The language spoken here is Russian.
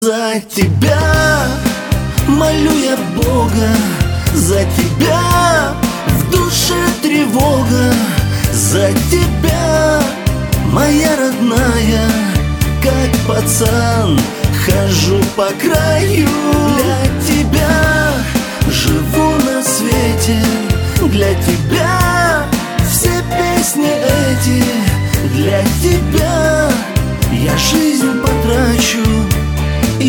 За тебя молю я Бога, за тебя в душе тревога, за тебя, моя родная, как пацан хожу по краю. Для тебя живу на свете, для тебя